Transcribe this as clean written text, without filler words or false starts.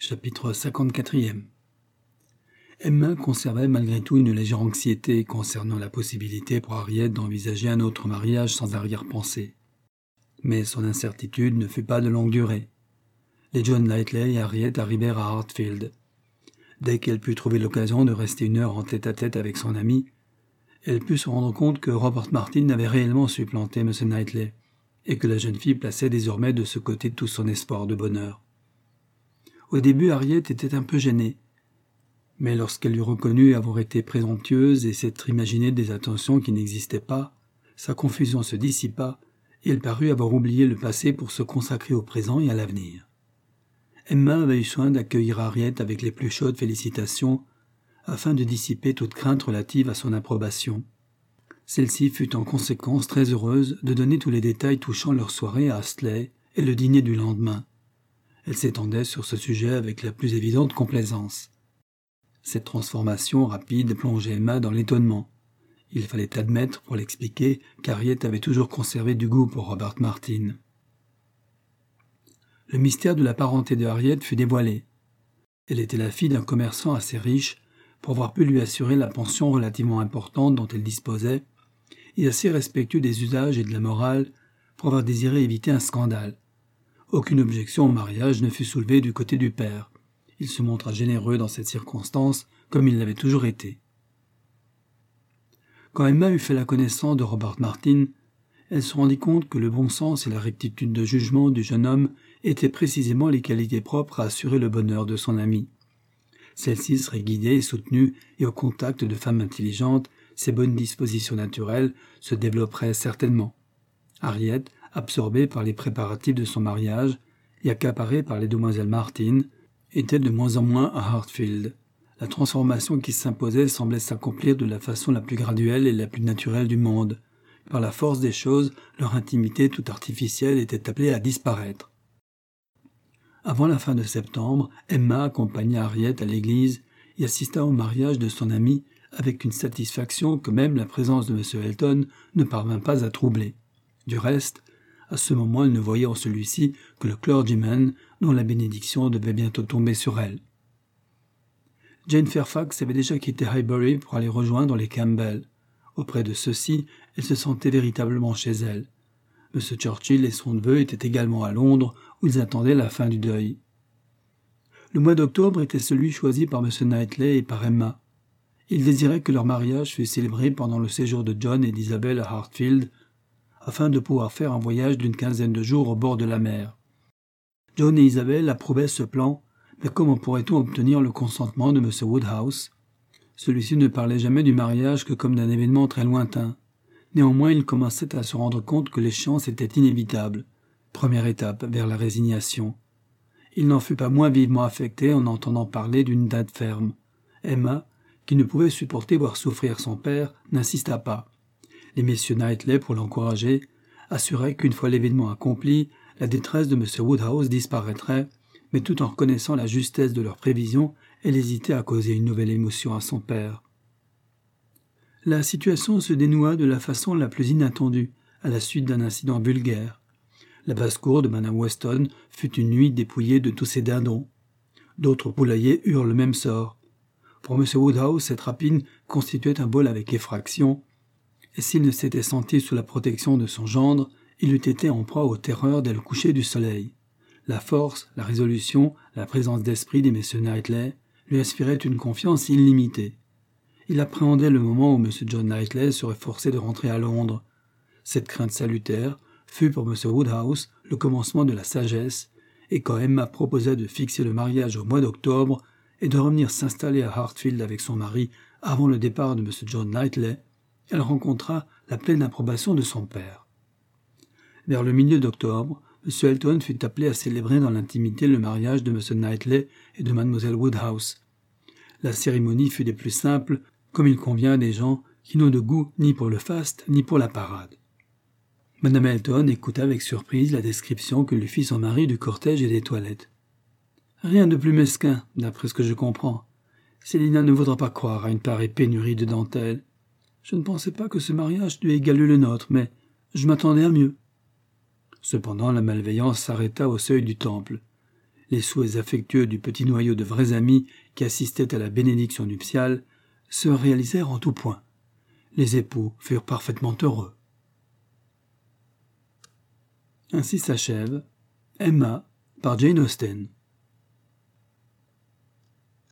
Chapitre 54e. Emma conservait malgré tout une légère anxiété concernant la possibilité pour Harriet d'envisager un autre mariage sans arrière-pensée. Mais son incertitude ne fut pas de longue durée. Les John Knightley et Harriet arrivèrent à Hartfield. Dès qu'elle put trouver l'occasion de rester une heure en tête-à-tête avec son ami, elle put se rendre compte que Robert Martin avait réellement supplanté M. Knightley, et que la jeune fille plaçait désormais de ce côté tout son espoir de bonheur. Au début, Harriet était un peu gênée, mais lorsqu'elle eut reconnu avoir été présomptueuse et s'être imaginé des attentions qui n'existaient pas, sa confusion se dissipa et elle parut avoir oublié le passé pour se consacrer au présent et à l'avenir. Emma avait eu soin d'accueillir Harriet avec les plus chaudes félicitations afin de dissiper toute crainte relative à son approbation. Celle-ci fut en conséquence très heureuse de donner tous les détails touchant leur soirée à Astley et le dîner du lendemain. Elle s'étendait sur ce sujet avec la plus évidente complaisance. Cette transformation rapide plongeait Emma dans l'étonnement. Il fallait admettre, pour l'expliquer, qu'Harriet avait toujours conservé du goût pour Robert Martin. Le mystère de la parenté de Harriet fut dévoilé. Elle était la fille d'un commerçant assez riche pour avoir pu lui assurer la pension relativement importante dont elle disposait, et assez respectueux des usages et de la morale pour avoir désiré éviter un scandale. Aucune objection au mariage ne fut soulevée du côté du père. Il se montra généreux dans cette circonstance, comme il l'avait toujours été. Quand Emma eut fait la connaissance de Robert Martin, elle se rendit compte que le bon sens et la rectitude de jugement du jeune homme étaient précisément les qualités propres à assurer le bonheur de son amie. Celle-ci serait guidée et soutenue, et au contact de femmes intelligentes, ses bonnes dispositions naturelles se développeraient certainement. Harriet, absorbée par les préparatifs de son mariage et accaparée par les demoiselles Martin, était de moins en moins à Hartfield. La transformation qui s'imposait semblait s'accomplir de la façon la plus graduelle et la plus naturelle du monde. Par la force des choses, leur intimité toute artificielle était appelée à disparaître. Avant la fin de septembre, Emma accompagna Harriet à l'église et assista au mariage de son amie avec une satisfaction que même la présence de M. Elton ne parvint pas à troubler. Du reste, à ce moment, elle ne voyait en celui-ci que le clergyman dont la bénédiction devait bientôt tomber sur elle. Jane Fairfax avait déjà quitté Highbury pour aller rejoindre les Campbell. Auprès de ceux-ci, elle se sentait véritablement chez elle. M. Churchill et son neveu étaient également à Londres, où ils attendaient la fin du deuil. Le mois d'octobre était celui choisi par M. Knightley et par Emma. Ils désiraient que leur mariage fût célébré pendant le séjour de John et d'Isabelle à Hartfield, afin de pouvoir faire un voyage d'une quinzaine de jours au bord de la mer. John et Isabelle approuvaient ce plan, mais comment pourrait-on obtenir le consentement de M. Woodhouse ? Celui-ci ne parlait jamais du mariage que comme d'un événement très lointain. Néanmoins, il commençait à se rendre compte que l'échéance était inévitable, première étape vers la résignation. Il n'en fut pas moins vivement affecté en entendant parler d'une date ferme. Emma, qui ne pouvait supporter voir souffrir son père, n'insista pas. Les messieurs Knightley, pour l'encourager, assuraient qu'une fois l'événement accompli, la détresse de M. Woodhouse disparaîtrait, mais tout en reconnaissant la justesse de leurs prévisions, elle hésitait à causer une nouvelle émotion à son père. La situation se dénoua de la façon la plus inattendue, à la suite d'un incident vulgaire. La basse-cour de Mme Weston fut une nuit dépouillée de tous ses dindons. D'autres poulaillers eurent le même sort. Pour M. Woodhouse, cette rapine constituait un bol avec effraction, et s'il ne s'était senti sous la protection de son gendre, il eût été en proie aux terreurs dès le coucher du soleil. La force, la résolution, la présence d'esprit des messieurs Knightley lui inspiraient une confiance illimitée. Il appréhendait le moment où M. John Knightley serait forcé de rentrer à Londres. Cette crainte salutaire fut pour M. Woodhouse le commencement de la sagesse, et quand Emma proposa de fixer le mariage au mois d'octobre et de revenir s'installer à Hartfield avec son mari avant le départ de M. John Knightley, elle rencontra la pleine approbation de son père. Vers le milieu d'octobre, M. Elton fut appelé à célébrer dans l'intimité le mariage de M. Knightley et de Mlle Woodhouse. La cérémonie fut des plus simples, comme il convient à des gens qui n'ont de goût ni pour le faste ni pour la parade. Mme Elton écouta avec surprise la description que lui fit son mari du cortège et des toilettes. « Rien de plus mesquin, d'après ce que je comprends. Célina ne voudra pas croire à une pareille pénurie de dentelle. Je ne pensais pas que ce mariage dût égaler le nôtre, mais je m'attendais à mieux. » Cependant, la malveillance s'arrêta au seuil du temple. les souhaits affectueux du petit noyau de vrais amis qui assistaient à la bénédiction nuptiale se réalisèrent en tout point. Les époux furent parfaitement heureux. Ainsi s'achève Emma par Jane Austen.